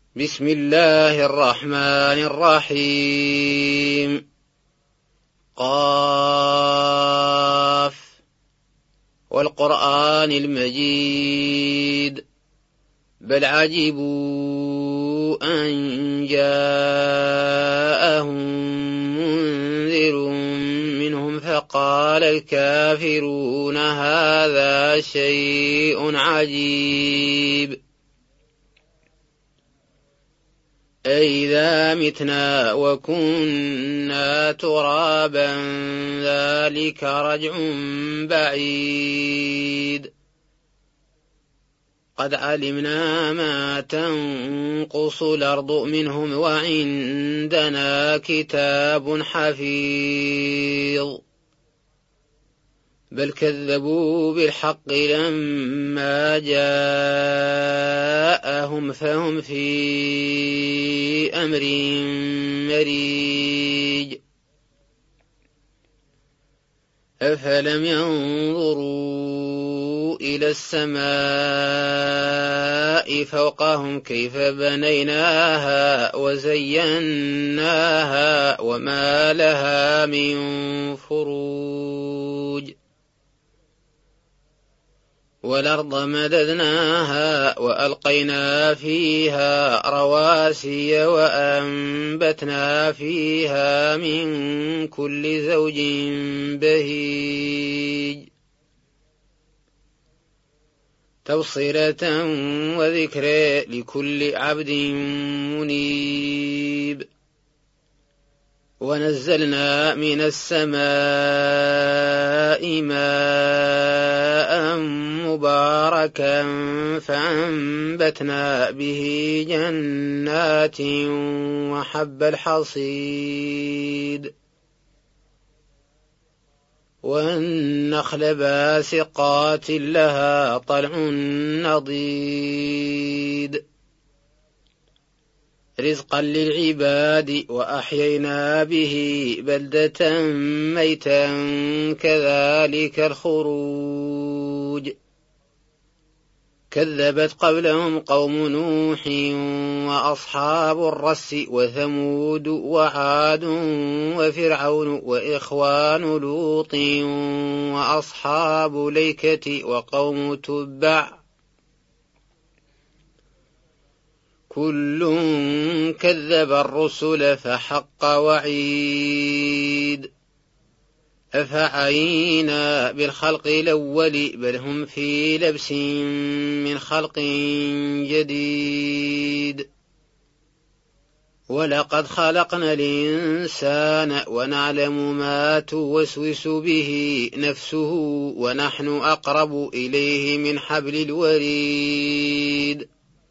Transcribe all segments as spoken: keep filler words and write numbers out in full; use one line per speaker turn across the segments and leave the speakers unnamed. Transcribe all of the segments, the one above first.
بسم الله الرحمن الرحيم. قاف والقرآن المجيد بل عجبوا أن جاءهم منذر منهم فقال الكافرون هذا شيء عجيب أئذا متنا وكنا ترابا ذلك رجع بعيد قد علمنا ما تنقص الأرض منهم وعندنا كتاب حفيظ بل كذبوا بالحق لما جاءهم فهم في أمر مريج أفلم ينظروا إلى السماء فوقهم كيف بنيناها وزيناها وما لها من فروج والأرض مددناها وألقينا فيها رواسي وأنبتنا فيها من كل زوج بهيج تبصرة وذكر لكل عبد منيب ونزلنا من السماء ماء مباركا فأنبتنا به جنات وحب الحصيد والنخل باسقات لها طلع نضيد رزقا للعباد وأحيينا به بلدة ميتا كذلك الخروج كذبت قبلهم قوم نوح وأصحاب الرس وثمود وعاد وفرعون وإخوان لوط وأصحاب ليكة وقوم تبع كل كذب الرسل فحق وعيد أفعينا بالخلق الأول بل هم في لبس من خلق جديد ولقد خلقنا الإنسان ونعلم ما توسوس به نفسه ونحن أقرب إليه من حبل الوريد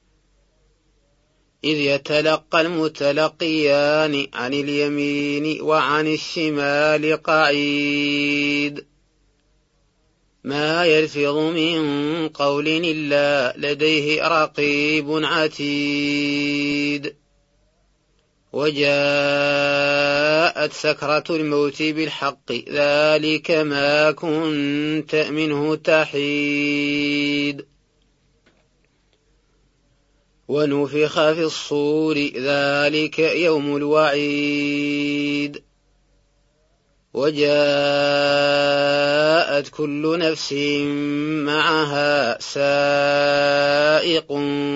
إذ يتلقى المتلقيان عن اليمين وعن الشمال قعيد ما يلفظ من قول إلا لديه رقيب عتيد وجاءت سكرة الموت بالحق ذلك ما كنت منه تحيد ونفخ في الصور ذلك يوم الوعيد وجاءت كل نفس معها سائق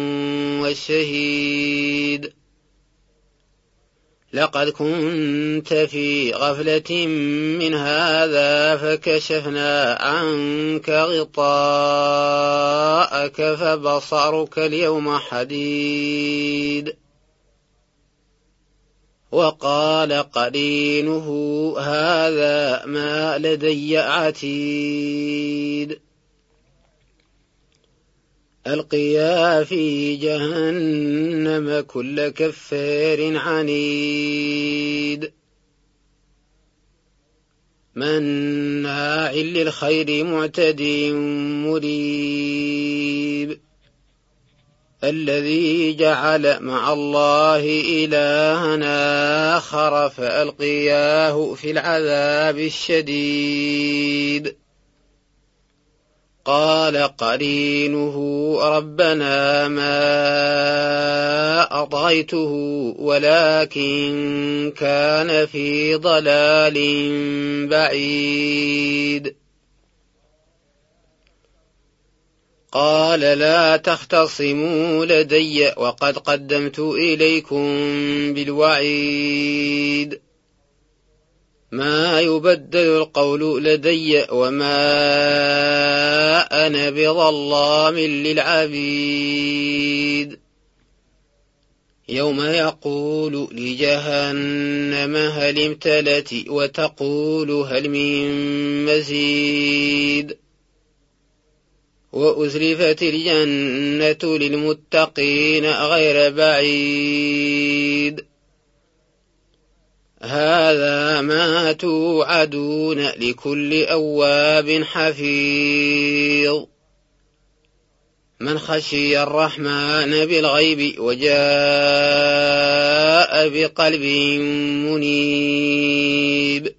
وشهيد لقد كنت في غفلة من هذا فكشفنا عنك غطاءك فبصرك اليوم حديد وقال قرينه هذا ما لدي عتيد ألقيا في جهنم كل كفار عنيد مناع للخير معتد مريب الذي جعل مع الله إلهنا آخر فألقياه في العذاب الشديد قال قرينه ربنا ما فأطغيته ولكن كان في ضلال بعيد. قال لا تختصموا لدي وقد قدمت إليكم بالوعيد ما يبدل القول لدي وما أنا بظلام للعبيد. يوم يقول لجهنم هل امتلت وتقول هل من مزيد وأزلفت الجنة للمتقين غير بعيد هذا ما توعدون لكل أواب حفيظ من خشي الرحمن بالغيب وجاء بقلب منيب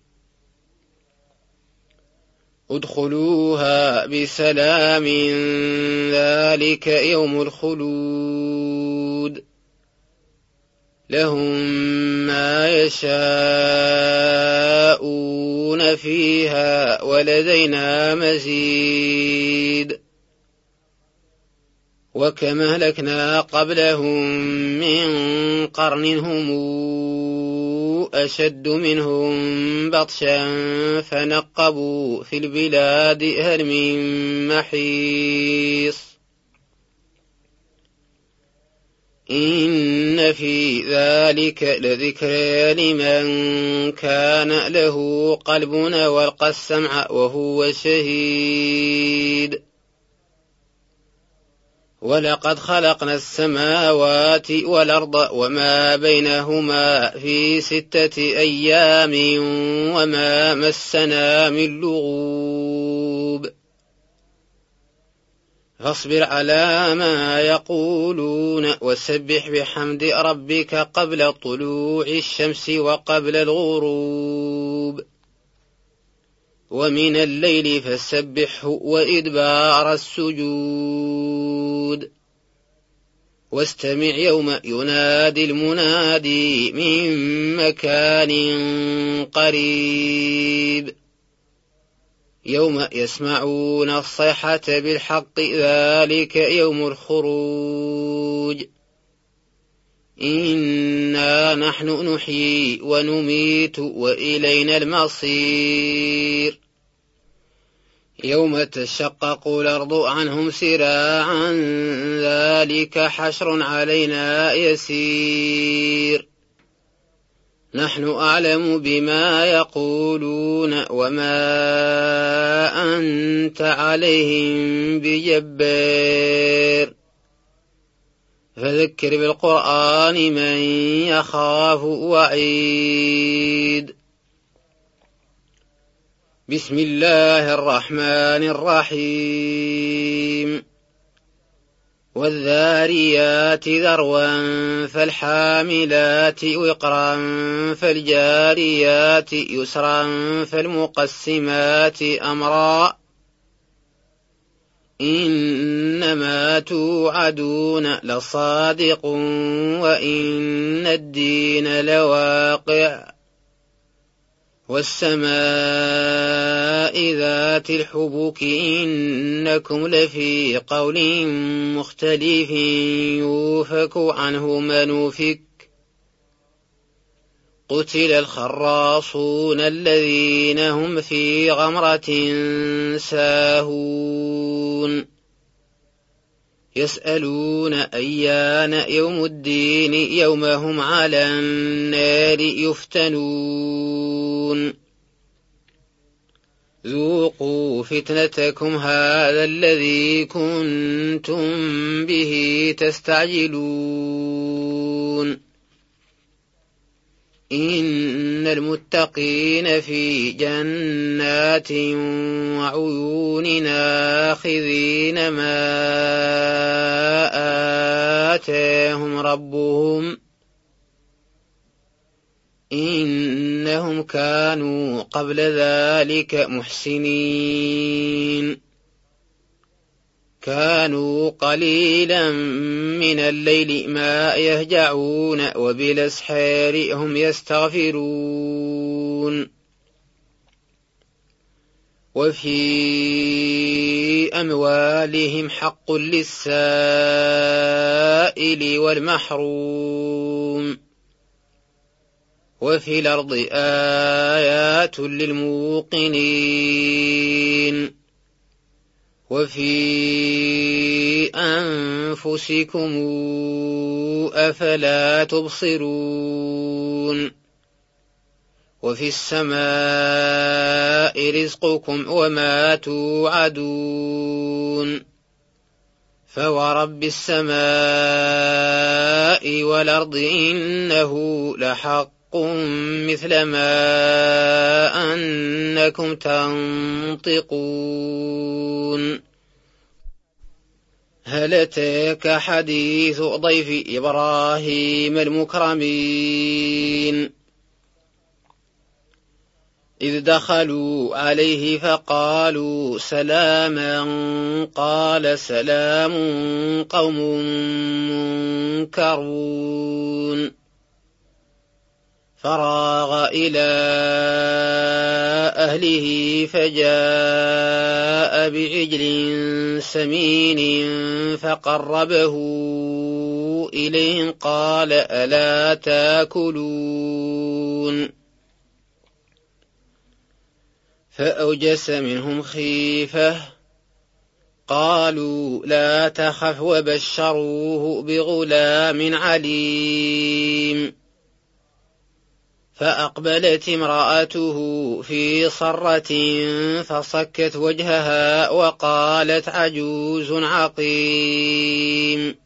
ادخلوها بسلام ذلك يوم الخلود لهم ما يشاءون فيها ولدينا مزيد وكم أهلكنا قبلهم من قرن هم أشد منهم بطشا فنقبوا في البلاد هل من محيص إن في ذلك لذكرى لمن كان له قلب والقى السمع وهو شهيد ولقد خلقنا السماوات والأرض وما بينهما في ستة أيام وما مسنا من لغوب فاصبر على ما يقولون وسبح بحمد ربك قبل طلوع الشمس وقبل الغروب ومن الليل فسبحه وإدبار السجود واستمع يوم ينادي المنادي من مكان قريب يوم يسمعون الصيحة بالحق ذلك يوم الخروج إنا نحن نحيي ونميت وإلينا المصير يوم تشقق الأرض عنهم سراعا ذلك حشر علينا يسير نحن أعلم بما يقولون وما أنت عليهم بجبار فذكر بالقرآن من يخاف وعيد بسم الله الرحمن الرحيم والذاريات ذروا فالحاملات وقرا فالجاريات يسرا فالمقسمات أمرا إنما توعدون لصادق وإن الدين لواقع والسماء ذات الحبك إنكم لفي قول مختلف يوفك عنه من أفك قتل الخراصون الذين هم في غمرة ساهون يسألون أيان يوم الدين يوم هم على النار يفتنون ذوقوا فتنتكم هذا الذي كنتم به تستعجلون إن المتقين في جنات وعيون آخذين ما آتاهم ربهم إنهم كانوا قبل ذلك محسنين كانوا قليلا من الليل ما يهجعون وبالأسحار هم يستغفرون وفي أموالهم حق للسائل والمحروم وفي الأرض آيات للموقنين وفي أنفسكم أفلا تبصرون وفي السماء رزقكم وما توعدون فورب السماء والأرض إنه لحق مثل ما أنكم تنطقون هل أتاك حديث ضيف إبراهيم المكرمين إذ دخلوا عليه فقالوا سلاما قال سلام قوم منكرون فراغ إلى أهله فجاء بعجل سمين فقربه إليهم قال ألا تاكلون فأوجس منهم خيفة قالوا لا تخف وبشروه بغلام عليم فأقبلت امرأته في صرة فصكت وجهها وقالت عجوز عقيم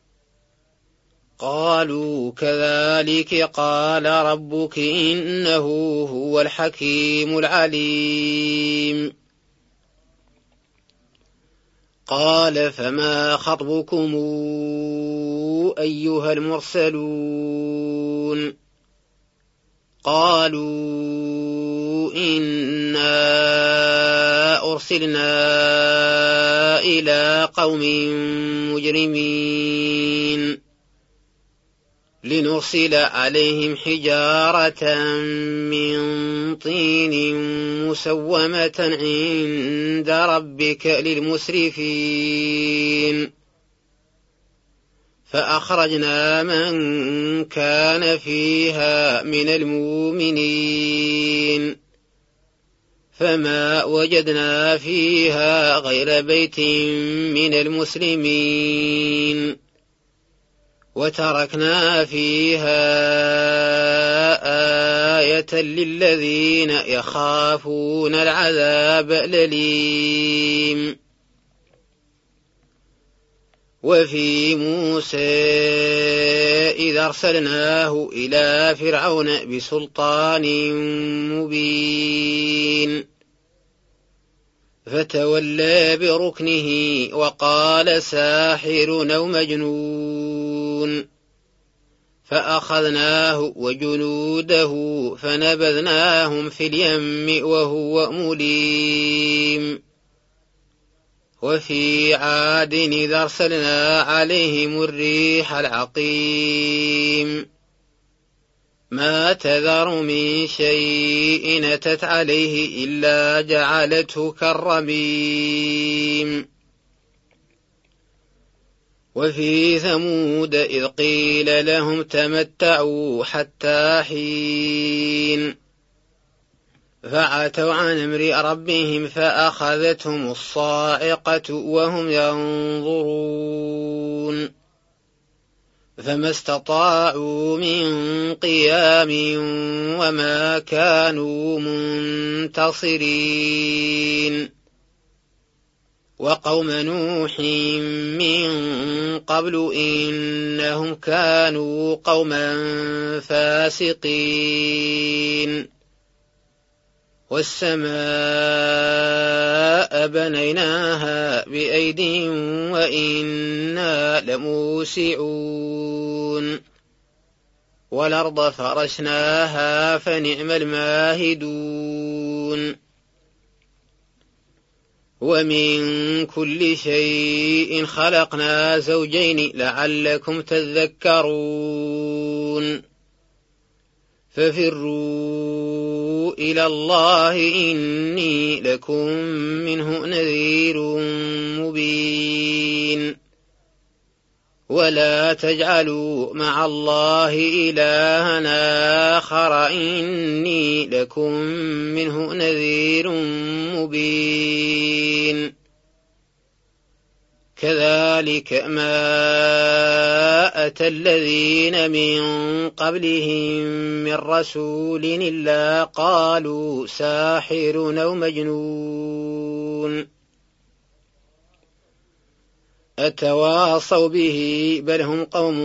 قالوا كذلك قال ربك إنه هو الحكيم العليم قال فما خطبكم أيها المرسلون قالوا إنا أرسلنا إلى قوم مجرمين لنرسل عليهم حجارة من طين مسومة عند ربك للمسرفين فأخرجنا من كان فيها من المؤمنين فما وجدنا فيها غير بيت من المسلمين وتركنا فيها آية للذين يخافون العذاب الأليم وفي موسى إذا أرسلناه إلى فرعون بسلطان مبين فتولى بركنه وقال ساحر أو مجنون فأخذناه وجنوده فنبذناهم في اليم وهو مليم وفي عاد إذا أرسلنا عليهم الريح العقيم ما تذر من شيء أتت عليه إلا جعلته كالرميم وفي ثمود إذ قيل لهم تمتعوا حتى حين فعتوا عن أمر ربهم فأخذتهم الصاعقة وهم ينظرون فما استطاعوا من قيام وما كانوا منتصرين وقوم نوح من قبل إنهم كانوا قوما فاسقين والسماء بنيناها بأيد وإنا لموسعون والأرض فرشناها فنعم الماهدون ومن كل شيء خلقنا زوجين لعلكم تذكرون ففروا إلى الله إني لكم منه نذير مبين ولا تجعلوا مع الله إلها آخر إني لكم منه نذير مبين كذلك ما أتى الذين من قبلهم من رسول إلا قالوا ساحر أو مجنون أتواصوا به بل هم قوم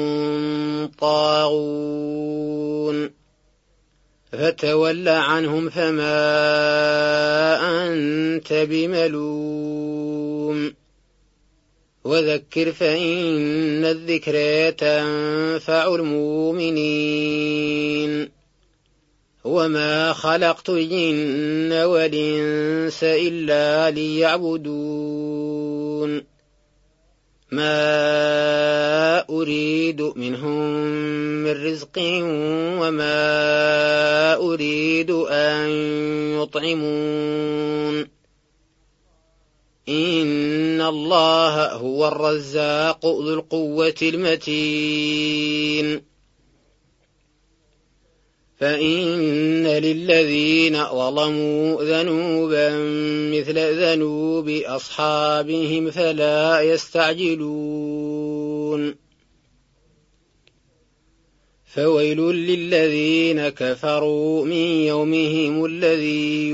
طاغون فتول عنهم فما أنت بملوم وذكر فإن الذكرى تنفع المؤمنين وما خلقت الجن والإنس إلا ليعبدون ما أريد منهم من رزق وما أريد أن يطعمون إن الله هو الرزاق ذو القوة المتين فإن للذين ظلموا ذنوبا مثل ذنوب أصحابهم فلا يستعجلون فويل للذين كفروا من يومهم الذي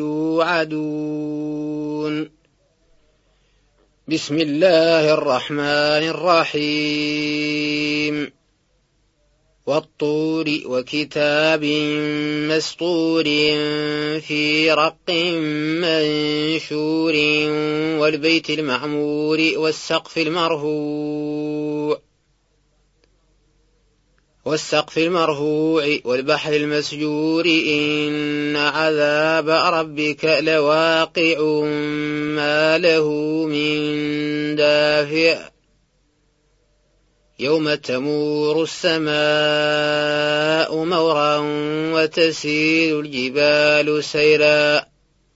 يوعدون بسم الله الرحمن الرحيم والطور وكتاب مسطور في رق منشور والبيت المعمور والسقف المرفوع والسقف المرفوع والبحر المسجور إن عذاب ربك لواقع ما له من دافع يوم تمور السماء مورا وتسير الجبال سيرا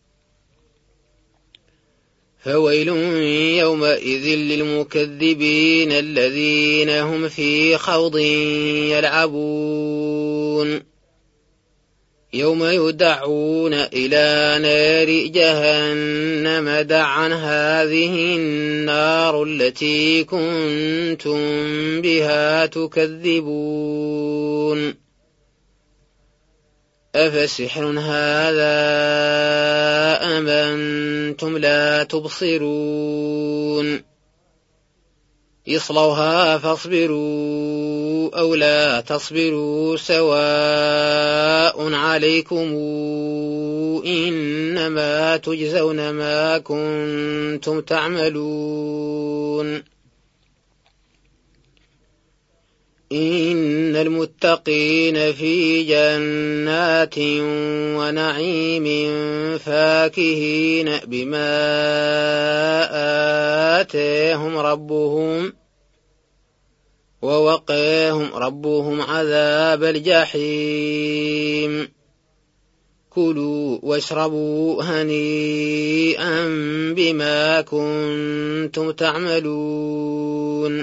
فويل يومئذ للمكذبين الذين هم في خوض يلعبون يوم يدعون إلى نار جهنم دعا هذه النار التي كنتم بها تكذبون أفسحر هذا أم أنتم لا تبصرون اصلوها فاصبروا أو لا تصبروا سواء عليكم إنما تجزون ما كنتم تعملون إن المتقين في جنات ونعيم فاكهين بما آتاهم ربهم ووقاهم ربهم عذاب الجحيم كلوا واشربوا هنيئا بما كنتم تعملون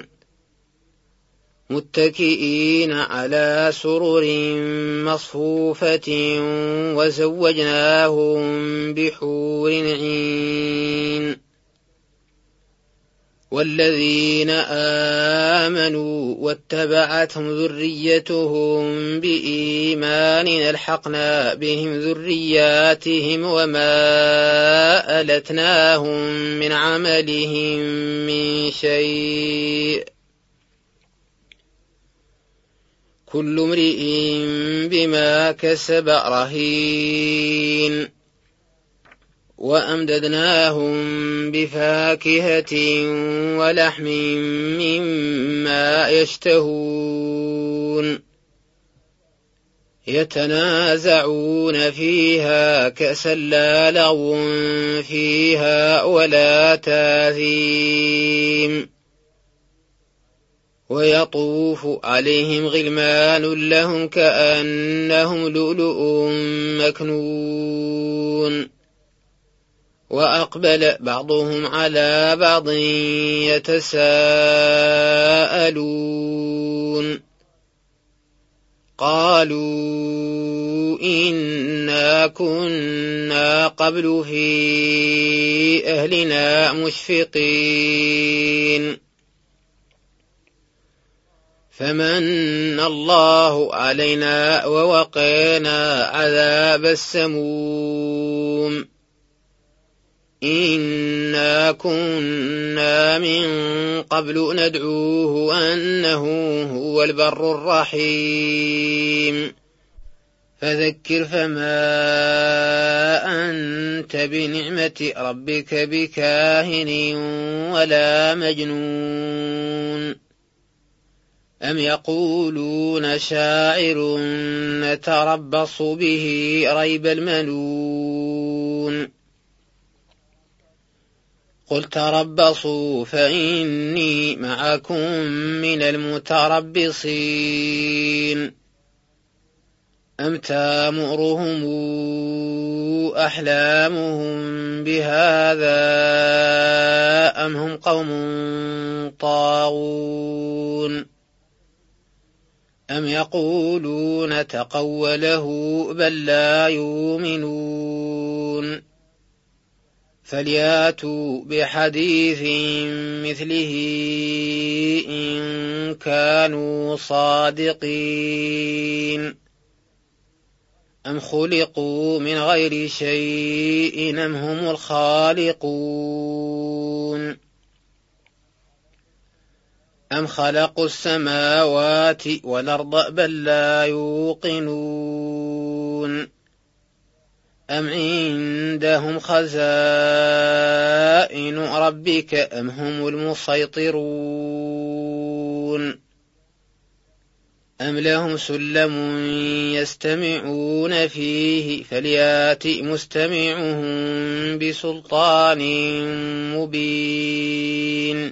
متكئين على سرر مصفوفة وزوجناهم بحور عين والذين آمنوا واتبعتهم ذريتهم بإيمان ألحقنا بهم ذرياتهم وما ألتناهم من عملهم من شيء كل امرئ بما كسب رهين وأمددناهم بفاكهة ولحم مما يشتهون يتنازعون فيها كأسا لا لغو فيها ولا تاثيم ويطوف عليهم غلمان لهم كأنهم لؤلؤ مكنون وأقبل بعضهم على بعض يتساءلون قالوا إنا كنا قبل في أهلنا مشفقين فمن الله علينا ووقينا عذاب السموم إنا كنا من قبل ندعوه أنه هو البر الرحيم فذكر فما أنت بنعمة ربك بكاهن ولا مجنون أم يقولون شاعر نتربص به ريب المنون قل تربصوا فإني معكم من المتربصين أم تامرهم أحلامهم بهذا أم هم قوم طاغون أم يقولون تقوله بل لا يؤمنون فلياتوا بحديث مثله إن كانوا صادقين أم خلقوا من غير شيء أم هم الخالقون أم خلقوا السماوات والأرض بل لا يوقنون أم عندهم خزائن ربك أم هم المسيطرون أم لهم سلم يستمعون فيه فليات مستمعهم بسلطان مبين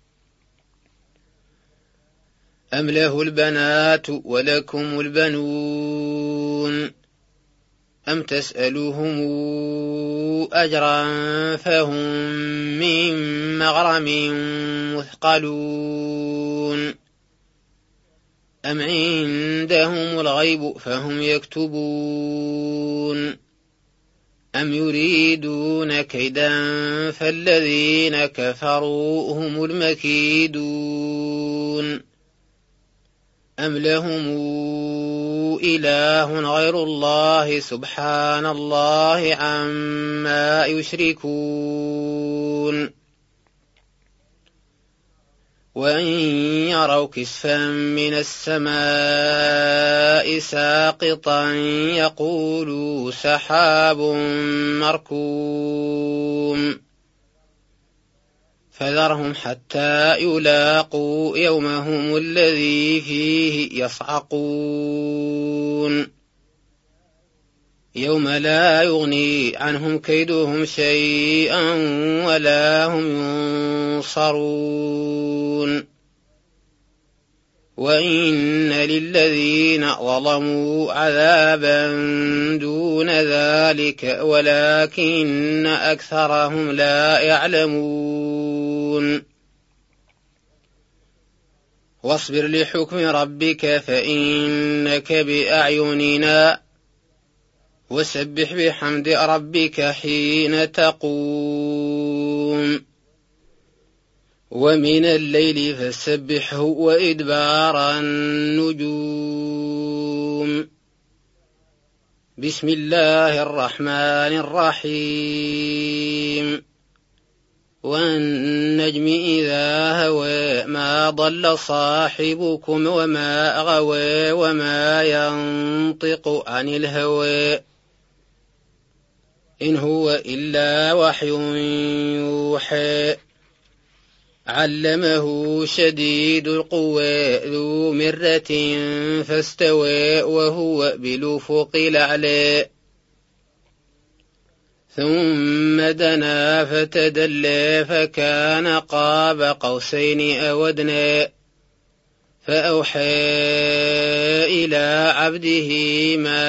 أم له البنات ولكم البنون أم تسألهم أجرا فهم من مغرم مثقلون أم عندهم الغيب فهم يكتبون أم يريدون كيدا فالذين كفروا هم المكيدون أم لهم إله غير الله سبحان الله عما يشركون وإن يروا كسفا من السماء ساقطا يقولوا سحاب مركوم فذرهم حتى يلاقوا يومهم الذي فيه يصعقون يوم لا يغني عنهم كيدهم شيئا ولا هم ينصرون وإن للذين ظلموا عذابا دون ذلك ولكن أكثرهم لا يعلمون واصبر لحكم ربك فإنك بأعيننا وسبح بحمد ربك حين تقوم ومن الليل فسبحه وإدبار النجوم بسم الله الرحمن الرحيم والنجم إذا هوى ما ضل صاحبكم وما غوى وما ينطق عن الهوى إن هو إلا وحي يوحى علمه شديد القوى ذو مرة فاستوى وهو بالأفق الأعلى ثم دنا فتدلى فكان قاب قوسين أو أدنى فأوحى إلى عبده ما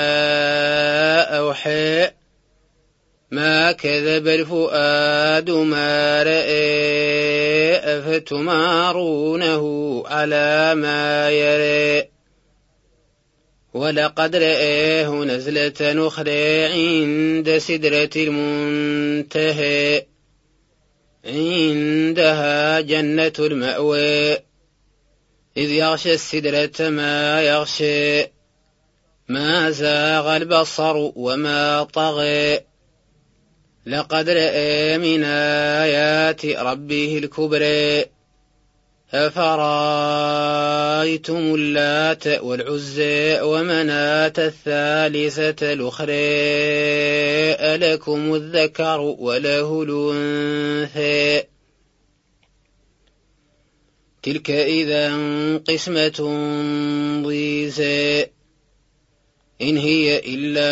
أوحى ما كذب الفؤاد ما رأى أفتمارونه على ما يرى ولقد رآه نزلة أخرى عند سدرة المنتهى عندها جنة المأوى إذ يغشى السدرة ما يغشى ما زاغ البصر وما طغى لقد رأى من آيات ربه الكبرى أفرأيتم اللات والعزى ومناة الثالثة الأخرى ألكم الذكر وله الأنثى تلك إذا قسمة ضيزى إن هي إلا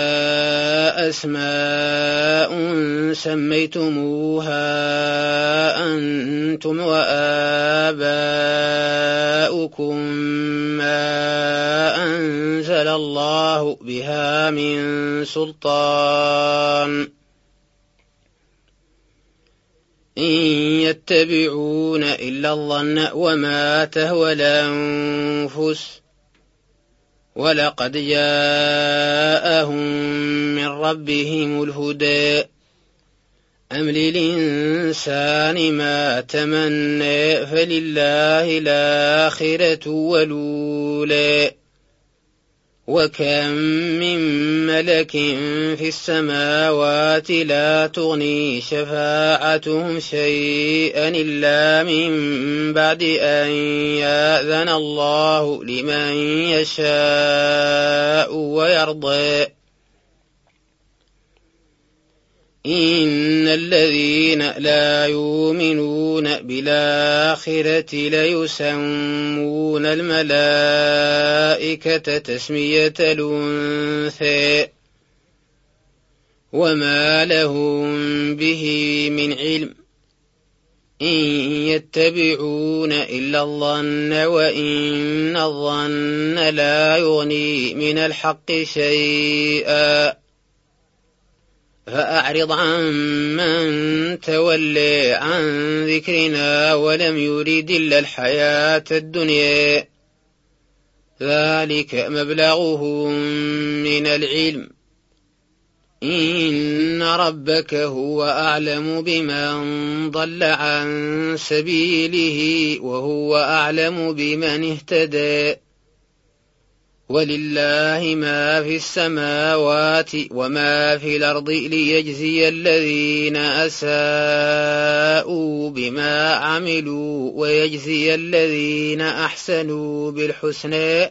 أسماء سميتموها أنتم وآباؤكم ما أنزل الله بها من سلطان إن يتبعون إلا الظن وما تهوى الأنفس ولقد جاءهم من ربهم الهدى أم للإنسان ما تمنى فلله الآخرة والأولى وكم من ملك في السماوات لا تغني شفاعتهم شيئا إلا من بعد أن يأذن الله لمن يشاء ويرضى إن الذين لا يؤمنون بالآخرة ليسمون الملائكة تسمية الأنثى وما لهم به من علم إن يتبعون إلا الظن وإن الظن لا يغني من الحق شيئا فأعرض عن من تولى عن ذكرنا ولم يرد إلا الحياة الدنيا ذلك مبلغهم من العلم إن ربك هو أعلم بمن ضل عن سبيله وهو أعلم بمن اهتدى ولله ما في السماوات وما في الأرض ليجزي الذين أساءوا بما عملوا ويجزي الذين أحسنوا بالحسنى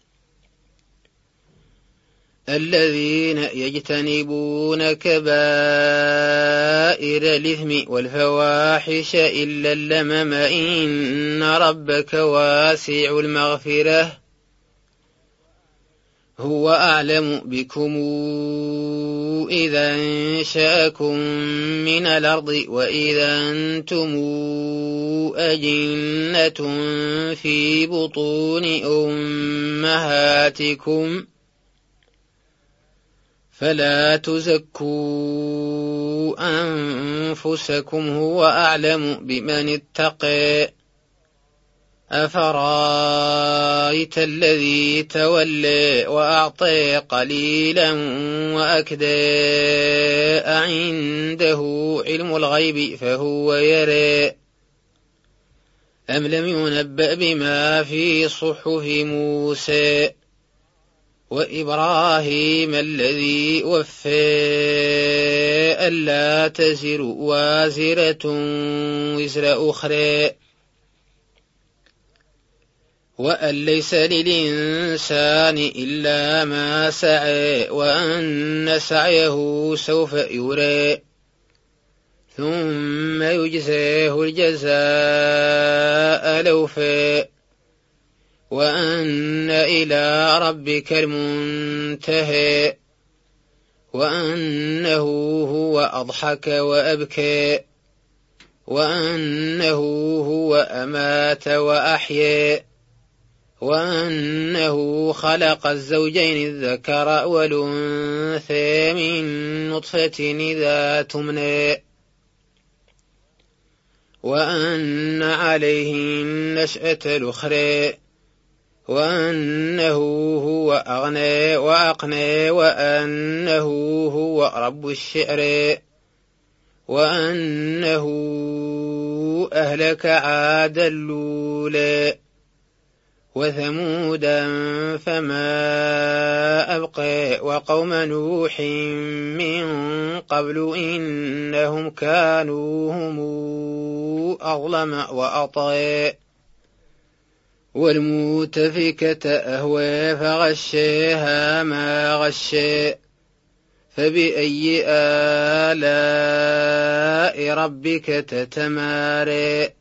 الذين يجتنبون كبائر الإثم والفواحش إلا اللمم إن ربك واسع المغفرة هو أعلم بكم إذا انشأكم من الأرض وإذا أنتم أجنة في بطون أمهاتكم فلا تزكوا أنفسكم هو أعلم بمن اتقى أفرأيت الذي تولى وأعطى قليلا وأكدى أعنده علم الغيب فهو يرى أم لم ينبأ بما في صحف موسى وإبراهيم الذي وفى ألا تزر وازرة وزر أخرى وأن ليس للإنسان إلا ما سعى وأن سعيه سوف يرى ثم يجزيه الجزاء الأوفى وأن إلى ربك المنتهى وأنه هو أضحك وأبكى وأنه هو أمات وأحيا وأنه خلق الزوجين الذكر والأنثى من نطفة إذا تمنى وأن عليه النشأة الأخرى وأنه هو أغنى وأقنى وأنه هو رب الشعر وأنه أهلك عاد الأولى وثمودا فما أبقى وقوم نوح من قبل إنهم كانوا هم أظلم وأطغى والمؤتفكة أهوى فغشاها ما غشى فبأي آلاء ربك تتمارى